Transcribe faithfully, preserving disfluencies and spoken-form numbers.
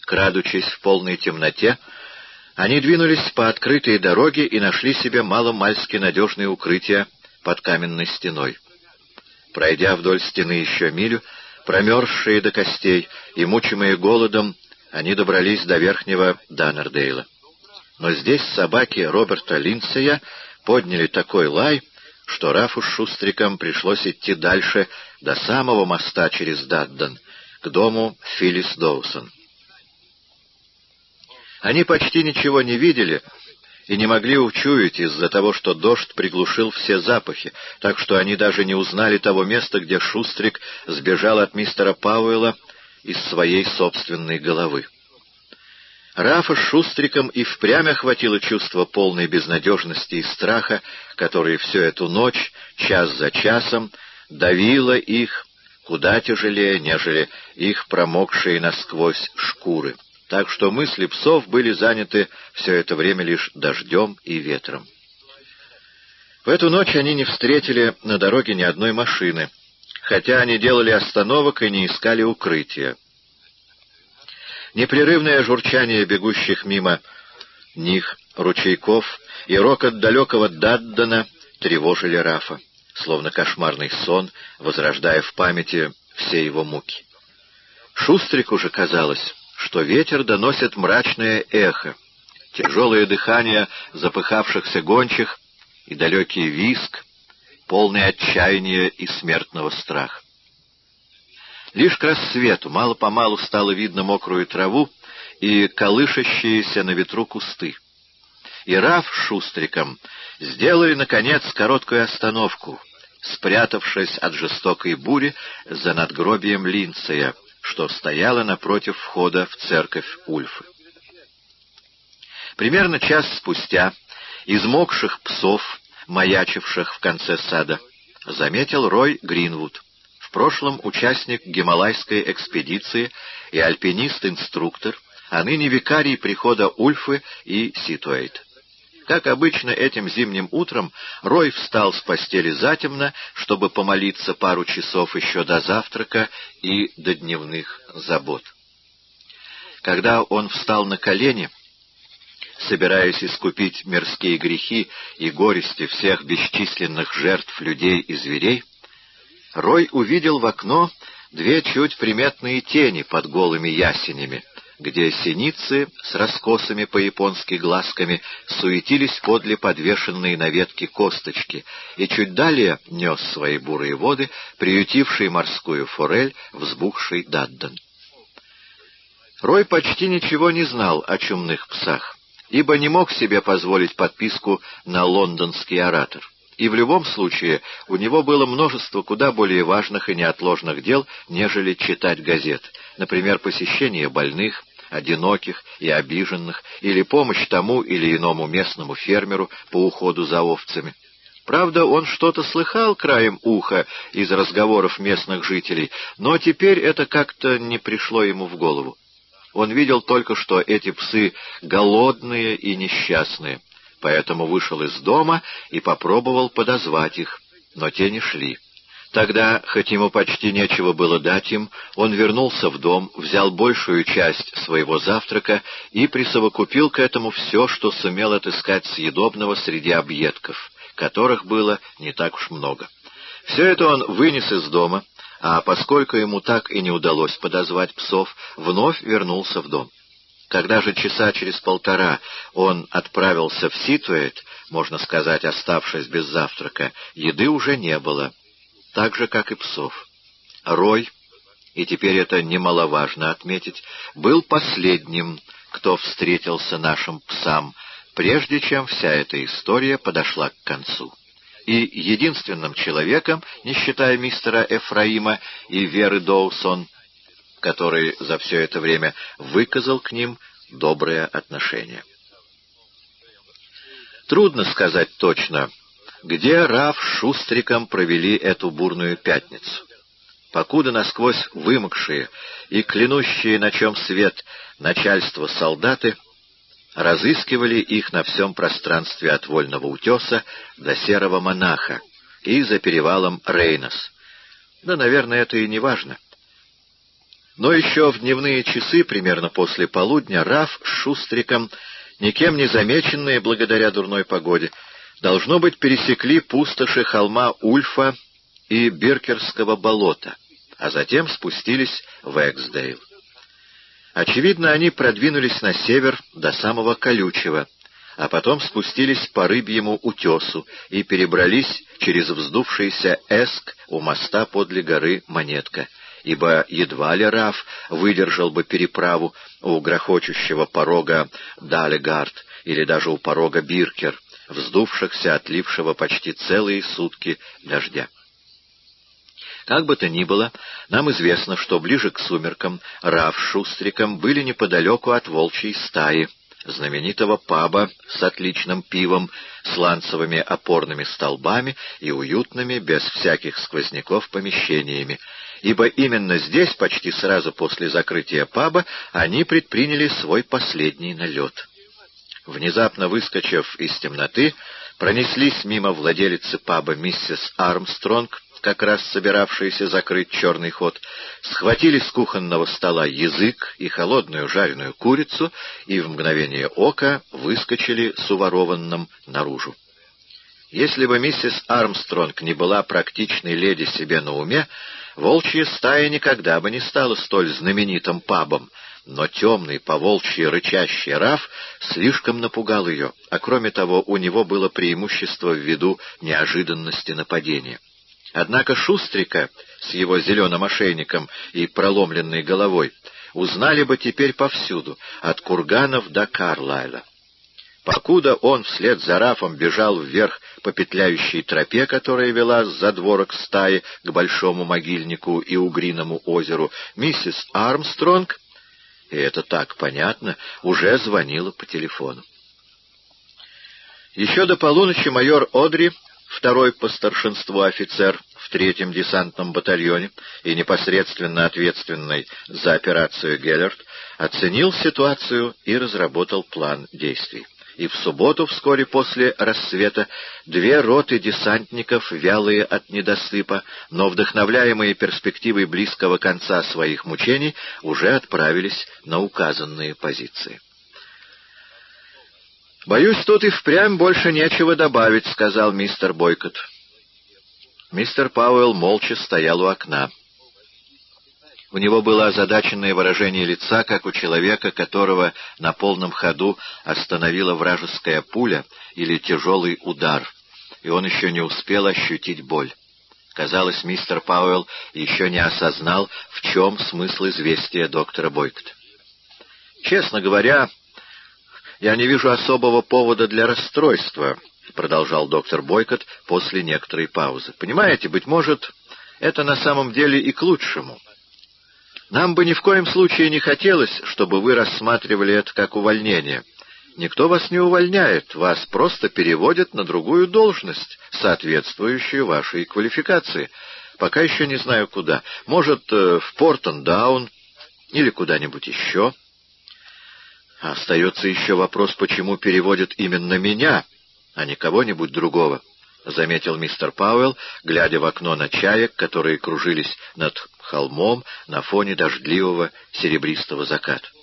Крадучись в полной темноте, они двинулись по открытой дороге и нашли себе мало-мальски надежное укрытие под каменной стеной. Пройдя вдоль стены еще милю, промерзшие до костей и мучимые голодом, они добрались до верхнего Даннердейла. Но здесь собаки Роберта Линдсея подняли такой лай, что Рафу с Шустриком пришлось идти дальше, до самого моста через Дадден, к дому Филлис Доусон. Они почти ничего не видели и не могли учуять из-за того, что дождь приглушил все запахи, так что они даже не узнали того места, где Шустрик сбежал от мистера Пауэлла из своей собственной головы. Рафа с Шустриком и впрямь охватило чувство полной безнадежности и страха, которое всю эту ночь, час за часом, давило их куда тяжелее, нежели их промокшие насквозь шкуры. Так что мысли псов были заняты все это время лишь дождем и ветром. В эту ночь они не встретили на дороге ни одной машины, хотя они делали остановок и не искали укрытия. Непрерывное журчание бегущих мимо них ручейков и рокот далекого Даддена тревожили Рафа, словно кошмарный сон, возрождая в памяти все его муки. Шустрику же казалось, что ветер доносит мрачное эхо, тяжелое дыхание запыхавшихся гончих и далекий визг, полный отчаяния и смертного страха. Лишь к рассвету мало-помалу стало видно мокрую траву и колышащиеся на ветру кусты. И Раф с Шустриком сделали, наконец, короткую остановку, спрятавшись от жестокой бури за надгробием Линдсея, что стояло напротив входа в церковь Ульфы. Примерно час спустя измокших псов, маячивших в конце сада, заметил Рой Гринвуд, в прошлом участник гималайской экспедиции и альпинист-инструктор, а ныне викарий прихода Ульфы и Ситуэйт. Как обычно, этим зимним утром Рой встал с постели затемно, чтобы помолиться пару часов еще до завтрака и до дневных забот. Когда он встал на колени, собираясь искупить мирские грехи и горести всех бесчисленных жертв людей и зверей, Рой увидел в окно две чуть приметные тени под голыми ясенями, где синицы с раскосыми по-японски глазками суетились подле подвешенной на ветке косточки, и чуть далее нес свои бурые воды, приютивший морскую форель, взбухший Дадден. Рой почти ничего не знал о чумных псах, ибо не мог себе позволить подписку на лондонский «Оратор». И в любом случае у него было множество куда более важных и неотложных дел, нежели читать газет, например, посещение больных, одиноких и обиженных, или помощь тому или иному местному фермеру по уходу за овцами. Правда, он что-то слыхал краем уха из разговоров местных жителей, но теперь это как-то не пришло ему в голову. Он видел только, что эти псы голодные и несчастные, поэтому вышел из дома и попробовал подозвать их, но те не шли. Тогда, хоть ему почти нечего было дать им, он вернулся в дом, взял большую часть своего завтрака и присовокупил к этому все, что сумел отыскать съедобного среди объедков, которых было не так уж много. Все это он вынес из дома, а поскольку ему так и не удалось подозвать псов, вновь вернулся в дом. Когда же часа через полтора он отправился в Ситуэйт, можно сказать, оставшись без завтрака, еды уже не было, так же, как и псов. Рой, и теперь это немаловажно отметить, был последним, кто встретился нашим псам, прежде чем вся эта история подошла к концу. И единственным человеком, не считая мистера Эфраима и Веры Доусон, который за все это время выказал к ним доброе отношение. Трудно сказать точно, где Раф с Шустриком провели эту бурную пятницу. Покуда насквозь вымокшие и клянущие, на чем свет, начальство солдаты разыскивали их на всем пространстве от Вольного утеса до Серого монаха и за перевалом Рейнос. Да, наверное, это и не важно. Но еще в дневные часы, примерно после полудня, Раф с Шустриком, никем не замеченные благодаря дурной погоде, должно быть, пересекли пустоши холма Ульфа и Биркерского болота, а затем спустились в Эксдейл. Очевидно, они продвинулись на север до самого Колючего, а потом спустились по Рыбьему утесу и перебрались через вздувшийся Эск у моста подле горы Монетка, ибо едва ли Раф выдержал бы переправу у грохочущего порога Далегард или даже у порога Биркер, вздувшихся, отлившего почти целые сутки дождя. Как бы то ни было, нам известно, что ближе к сумеркам Раф с Шустриком были неподалеку от Волчьей стаи, знаменитого паба с отличным пивом, сланцевыми опорными столбами и уютными, без всяких сквозняков, помещениями, ибо именно здесь, почти сразу после закрытия паба, они предприняли свой последний налет. Внезапно выскочив из темноты, пронеслись мимо владелицы паба миссис Армстронг, как раз собиравшиеся закрыть черный ход, схватили с кухонного стола язык и холодную жареную курицу и в мгновение ока выскочили с уворованным наружу. Если бы миссис Армстронг не была практичной леди себе на уме, Волчья стая никогда бы не стала столь знаменитым пабом, но темный, по-волчьи рычащий Раф слишком напугал ее, а кроме того у него было преимущество ввиду неожиданности нападения. Однако Шустрика с его зеленым ошейником и проломленной головой узнали бы теперь повсюду, от курганов до Карлайла. Покуда он вслед за Рафом бежал вверх по петляющей тропе, которая вела с задворок стаи к большому могильнику и угриному озеру, миссис Армстронг, и это так понятно, уже звонила по телефону. Еще до полуночи майор Одри, второй по старшинству офицер в третьем десантном батальоне и непосредственно ответственный за операцию Геллерт, оценил ситуацию и разработал план действий. И в субботу, вскоре после рассвета, две роты десантников, вялые от недосыпа, но вдохновляемые перспективой близкого конца своих мучений, уже отправились на указанные позиции. «Боюсь, тут и впрямь больше нечего добавить», — сказал мистер Бойкот. Мистер Пауэлл молча стоял у окна. У него было озадаченное выражение лица, как у человека, которого на полном ходу остановила вражеская пуля или тяжелый удар, и он еще не успел ощутить боль. Казалось, мистер Пауэлл еще не осознал, в чем смысл известия доктора Бойкота. «Честно говоря, я не вижу особого повода для расстройства», — продолжал доктор Бойкот после некоторой паузы. «Понимаете, быть может, это на самом деле и к лучшему. Нам бы ни в коем случае не хотелось, чтобы вы рассматривали это как увольнение. Никто вас не увольняет, вас просто переводят на другую должность, соответствующую вашей квалификации. Пока еще не знаю куда. Может, в Портон-Даун или куда-нибудь еще. Остается еще вопрос, почему переводят именно меня, а не кого-нибудь другого», — заметил мистер Пауэлл, глядя в окно на чаек, которые кружились над холмом на фоне дождливого серебристого заката.